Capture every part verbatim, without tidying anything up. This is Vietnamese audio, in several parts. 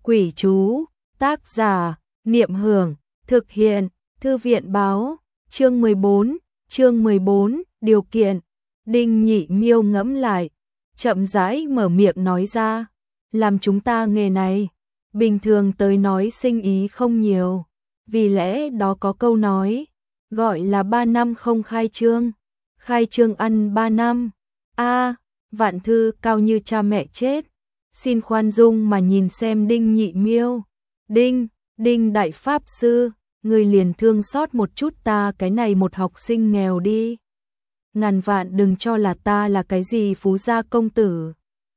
Quỷ chú, tác giả, Niệm Hưởng, thực hiện, Thư viện báo, chương mười bốn, chương mười bốn, điều kiện. Đinh Nhị Miêu ngẫm lại, chậm rãi mở miệng nói ra, làm chúng ta nghề này, bình thường tới nói sinh ý không nhiều, vì lẽ đó có câu nói, gọi là ba năm không khai trương, khai trương ăn ba năm. A, Vạn Thư Cao như cha mẹ chết, xin khoan dung mà nhìn xem Đinh Nhị Miêu. Đinh, Đinh đại pháp sư, người liền thương xót một chút ta cái này một học sinh nghèo đi. Ngàn vạn đừng cho là ta là cái gì phú gia công tử.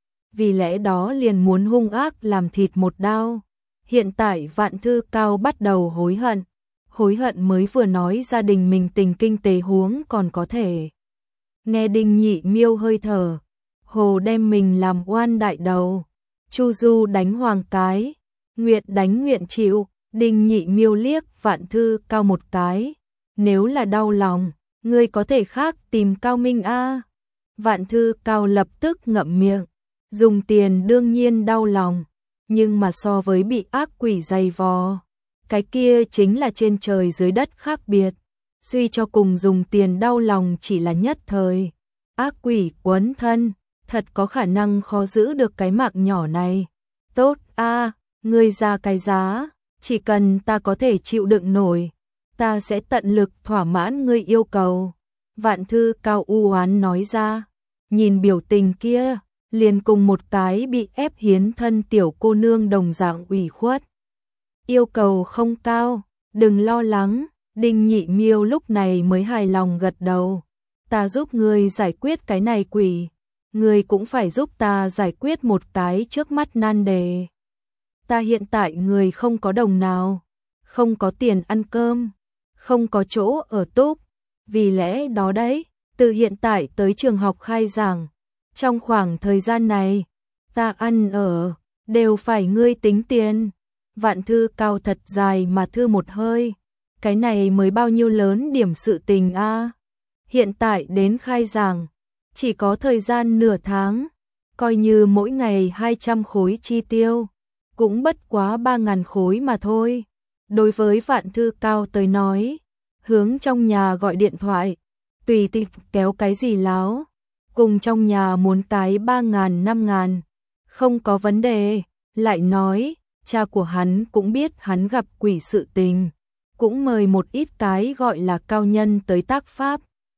Vì lẽ đó liền muốn hung ác làm thịt một đao. Hiện tại Vạn Thư Cao bắt đầu hối hận. Hối hận mới vừa nói gia đình mình tình kinh tế huống còn có thể. Nghe Đinh Nhị Miêu hơi thở, hồ đem mình làm oan đại đầu. Chu Du đánh hoàng cái, nguyện đánh nguyện chịu. Đinh Nhị Miêu liếc Vạn Thư Cao một cái. Nếu là đau lòng, ngươi có thể khác tìm Cao Minh a. Vạn Thư Cao lập tức ngậm miệng. Dùng tiền đương nhiên đau lòng, nhưng mà so với bị ác quỷ dày vò, cái kia chính là trên trời dưới đất khác biệt. Suy cho cùng dùng tiền đau lòng chỉ là nhất thời. Ác quỷ quấn thân, thật có khả năng khó giữ được cái mạng nhỏ này. Tốt a, ngươi ra cái giá, chỉ cần ta có thể chịu đựng nổi, ta sẽ tận lực thỏa mãn ngươi yêu cầu. Vạn Thư Cao u oán nói ra, nhìn biểu tình kia, liền cùng một cái bị ép hiến thân tiểu cô nương đồng dạng ủy khuất. Yêu cầu không cao, đừng lo lắng. Đinh Nhị Miêu lúc này mới hài lòng gật đầu. Ta giúp ngươi giải quyết cái này quỷ, ngươi cũng phải giúp ta giải quyết một cái trước mắt nan đề. Ta hiện tại người không có đồng nào, không có tiền ăn cơm, không có chỗ ở túc. Vì lẽ đó đấy, từ hiện tại tới trường học khai giảng, trong khoảng thời gian này, ta ăn ở, đều phải ngươi tính tiền. Vạn Thư Cao thật dài mà thư một hơi. Cái này mới bao nhiêu lớn điểm sự tình a. Hiện tại đến khai giảng, chỉ có thời gian nửa tháng, coi như mỗi ngày hai trăm khối chi tiêu, cũng bất quá ba ngàn khối mà thôi. Đối với Vạn Thư Cao tới nói, hướng trong nhà gọi điện thoại, tùy tiện kéo cái gì láo, cùng trong nhà muốn cái ba ngàn năm ngàn, không có vấn đề. Lại nói, cha của hắn cũng biết hắn gặp quỷ sự tình, cũng mời một ít cái gọi là cao nhân tới tác pháp.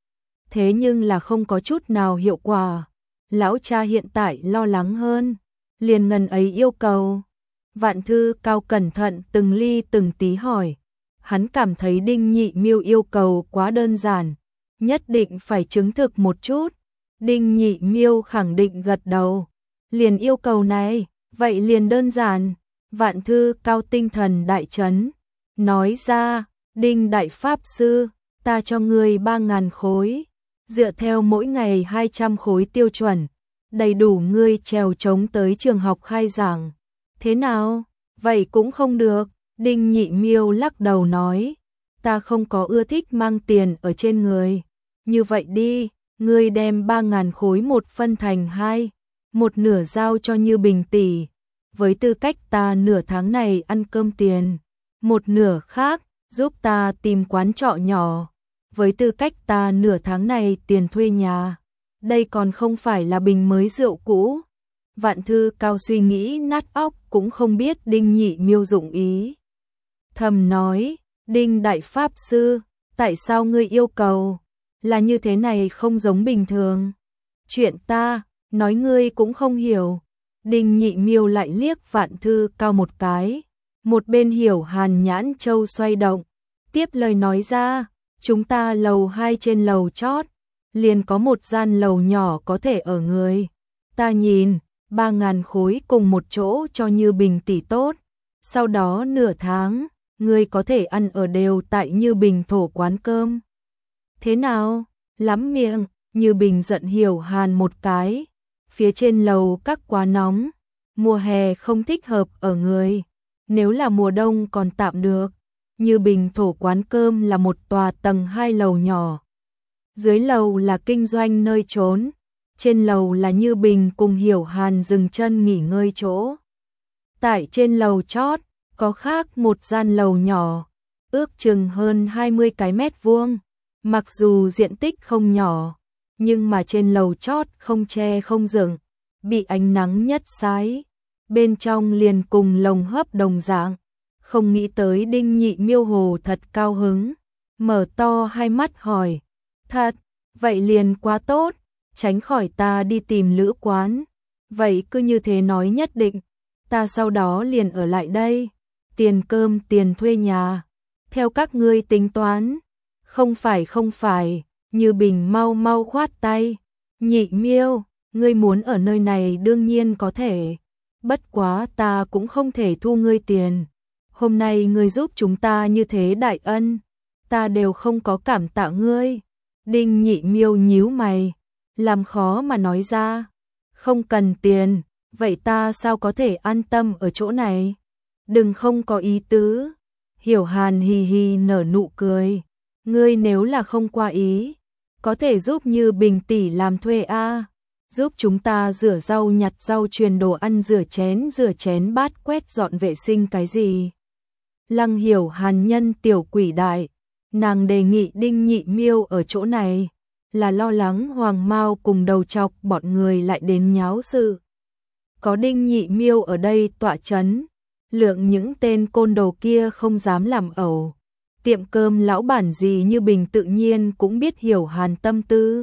Thế nhưng là không có chút nào hiệu quả. Lão cha hiện tại lo lắng hơn, liền ngần ấy yêu cầu. Vạn Thư Cao cẩn thận từng ly từng tí hỏi. Hắn cảm thấy Đinh Nhị Miêu yêu cầu quá đơn giản, nhất định phải chứng thực một chút. Đinh Nhị Miêu khẳng định gật đầu. Liền yêu cầu này, vậy liền đơn giản. Vạn Thư Cao tinh thần đại chấn, nói ra, Đinh đại pháp sư, ta cho ngươi ba ngàn khối, dựa theo mỗi ngày hai trăm khối tiêu chuẩn, đầy đủ ngươi trèo trống tới trường học khai giảng. Thế nào? Vậy cũng không được. Đinh Nhị Miêu lắc đầu nói, ta không có ưa thích mang tiền ở trên người. Như vậy đi, ngươi đem ba ngàn khối một phân thành hai, một nửa giao cho Như Bình tỷ, với tư cách ta nửa tháng này ăn cơm tiền, một nửa khác giúp ta tìm quán trọ nhỏ, với tư cách ta nửa tháng này tiền thuê nhà. Đây còn không phải là bình mới rượu cũ. Vạn Thư Cao suy nghĩ nát óc cũng không biết Đinh Nhị Miêu dụng ý. Thầm nói, Đinh đại pháp sư, tại sao ngươi yêu cầu là như thế này không giống bình thường? Chuyện ta nói ngươi cũng không hiểu. Đinh Nhị Miêu lại liếc Vạn Thư Cao một cái, một bên hiểu hàn nhãn châu xoay động, tiếp lời nói ra, chúng ta lầu hai trên lầu chót, liền có một gian lầu nhỏ có thể ở người. Ta nhìn, ba ngàn khối cùng một chỗ cho Như Bình tỷ tốt, sau đó nửa tháng, người có thể ăn ở đều tại Như Bình thổ quán cơm. Thế nào? Lắm miệng. Như Bình giận hiểu hàn một cái. Phía trên lầu các quá nóng, mùa hè không thích hợp ở người, nếu là mùa đông còn tạm được. Như Bình thổ quán cơm là một tòa tầng hai lầu nhỏ. Dưới lầu là kinh doanh nơi trốn, trên lầu là Như Bình cùng Hiểu Hàn dừng chân nghỉ ngơi chỗ. Tại trên lầu chót, có khác một gian lầu nhỏ, ước chừng hơn hai mươi cái mét vuông. Mặc dù diện tích không nhỏ, nhưng mà trên lầu chót không tre không rừng, bị ánh nắng nhất sái, bên trong liền cùng lồng hấp đồng dạng. Không nghĩ tới Đinh Nhị Miêu hồ thật cao hứng, mở to hai mắt hỏi, thật, vậy liền quá tốt, tránh khỏi ta đi tìm lữ quán. Vậy cứ như thế nói nhất định, ta sau đó liền ở lại đây, tiền cơm tiền thuê nhà, theo các ngươi tính toán. Không phải không phải, Như Bình mau mau khoát tay, Nhị Miêu, ngươi muốn ở nơi này đương nhiên có thể, bất quá ta cũng không thể thu ngươi tiền. Hôm nay ngươi giúp chúng ta như thế đại ân, ta đều không có cảm tạ ngươi. Đinh Nhị Miêu nhíu mày, làm khó mà nói ra, không cần tiền, vậy ta sao có thể an tâm ở chỗ này? Đừng không có ý tứ. Hiểu Hàn hì hì nở nụ cười, ngươi nếu là không qua ý, có thể giúp Như Bình tỷ làm thuê a, giúp chúng ta rửa rau nhặt rau truyền đồ ăn rửa chén rửa chén bát quét dọn vệ sinh cái gì. Lăng Hiểu Hàn nhân tiểu quỷ đại, nàng đề nghị Đinh Nhị Miêu ở chỗ này, là lo lắng Hoàng Mao cùng đầu chọc bọn người lại đến nháo sự. Có Đinh Nhị Miêu ở đây tọa chấn, lượng những tên côn đồ kia không dám làm ẩu. Tiệm cơm lão bản gì Như Bình tự nhiên cũng biết Hiểu Hàn tâm tư.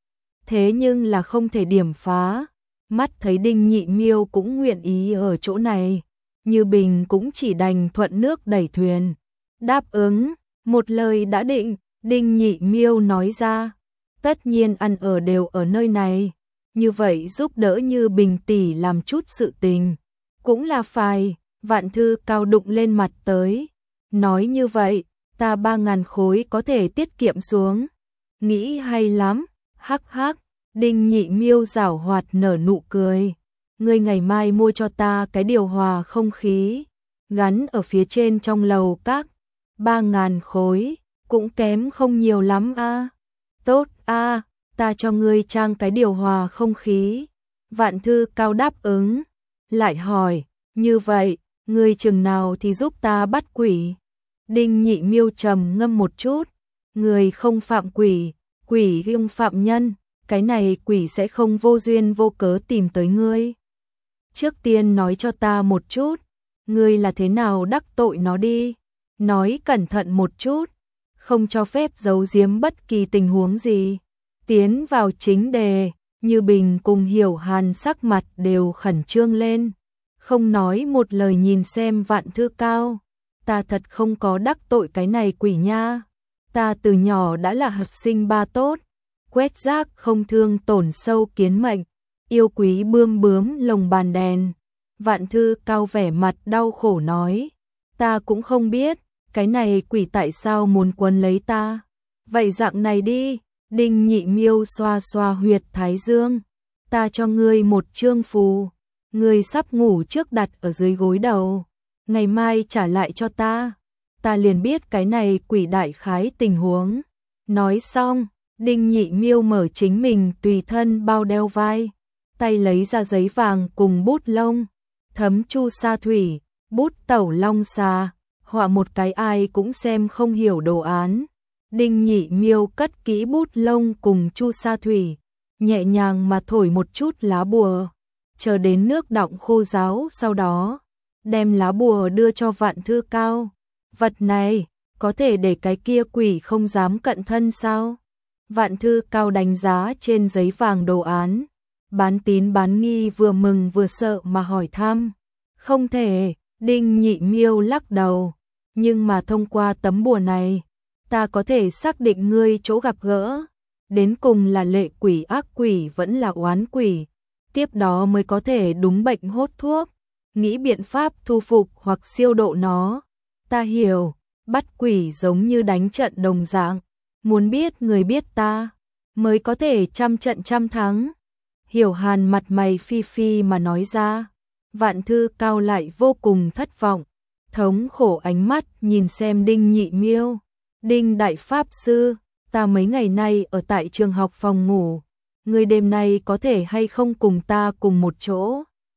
Thế nhưng là không thể điểm phá, mắt thấy Đinh Nhị Miêu cũng nguyện ý ở chỗ này, Như Bình cũng chỉ đành thuận nước đẩy thuyền. Đáp ứng, một lời đã định, Đinh Nhị Miêu nói ra, tất nhiên ăn ở đều ở nơi này, như vậy giúp đỡ Như Bình tỷ làm chút sự tình, cũng là phải. Vạn Thư Cao đụng lên mặt tới, nói như vậy, ta ba ngàn khối có thể tiết kiệm xuống. Nghĩ hay lắm, hắc hắc. Đinh Nhị Miêu giảo hoạt nở nụ cười, ngươi ngày mai mua cho ta cái điều hòa không khí, gắn ở phía trên trong lầu các, ba ngàn khối, cũng kém không nhiều lắm a. Tốt a, ta cho ngươi trang cái điều hòa không khí. Vạn Thư Cao đáp ứng, lại hỏi, như vậy, ngươi chừng nào thì giúp ta bắt quỷ? Đinh Nhị Miêu trầm ngâm một chút, người không phạm quỷ, quỷ hung phạm nhân, cái này quỷ sẽ không vô duyên vô cớ tìm tới ngươi. Trước tiên nói cho ta một chút, ngươi là thế nào đắc tội nó đi, nói cẩn thận một chút, không cho phép giấu giếm bất kỳ tình huống gì. Tiến vào chính đề, Như Bình cùng Hiểu Hàn sắc mặt đều khẩn trương lên, không nói một lời nhìn xem Vạn Thư Cao. Ta thật không có đắc tội cái này quỷ nha, ta từ nhỏ đã là học sinh ba tốt, quét rác không thương tổn sâu kiến mệnh, yêu quý bươm bướm lồng bàn đèn. Vạn Thư Cao vẻ mặt đau khổ nói, ta cũng không biết, cái này quỷ tại sao muốn quấn lấy ta. Vậy dạng này đi, Đinh Nhị Miêu xoa xoa huyệt thái dương, ta cho ngươi một chương phù, ngươi sắp ngủ trước đặt ở dưới gối đầu, ngày mai trả lại cho ta, ta liền biết cái này quỷ đại khái tình huống. Nói xong, Đinh Nhị Miêu mở chính mình tùy thân bao đeo vai, tay lấy ra giấy vàng cùng bút lông, thấm chu sa thủy, bút tẩu long xà, họa một cái ai cũng xem không hiểu đồ án. Đinh Nhị Miêu cất kỹ bút lông cùng chu sa thủy, nhẹ nhàng mà thổi một chút lá bùa, chờ đến nước đọng khô ráo, sau đó đem lá bùa đưa cho Vạn Thư Cao. Vật này có thể để cái kia quỷ không dám cận thân sao? Vạn Thư Cao đánh giá trên giấy vàng đồ án, bán tín bán nghi vừa mừng vừa sợ mà hỏi thăm. Không thể, Đinh Nhị Miêu lắc đầu, nhưng mà thông qua tấm bùa này, ta có thể xác định ngươi chỗ gặp gỡ, đến cùng là lệ quỷ ác quỷ vẫn là oán quỷ, tiếp đó mới có thể đúng bệnh hốt thuốc, nghĩ biện pháp thu phục hoặc siêu độ nó. Ta hiểu, bắt quỷ giống như đánh trận đồng dạng, muốn biết người biết ta, mới có thể trăm trận trăm thắng. Hiểu Hàn mặt mày phi phi mà nói ra. Vạn Thư Cao lại vô cùng thất vọng, thống khổ ánh mắt nhìn xem Đinh Nhị Miêu. Đinh Đại Pháp Sư, ta mấy ngày nay ở tại trường học phòng ngủ, ngươi đêm nay có thể hay không cùng ta cùng một chỗ?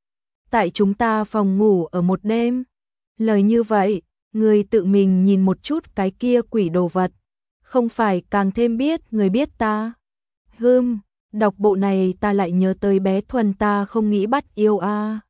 tại chúng ta phòng ngủ ở một đêm. Lời như vậy, người tự mình nhìn một chút cái kia quỷ đồ vật, không phải càng thêm biết người biết ta. Hừm, đọc bộ này ta lại nhớ tới bé Thuần ta không nghĩ bắt yêu a.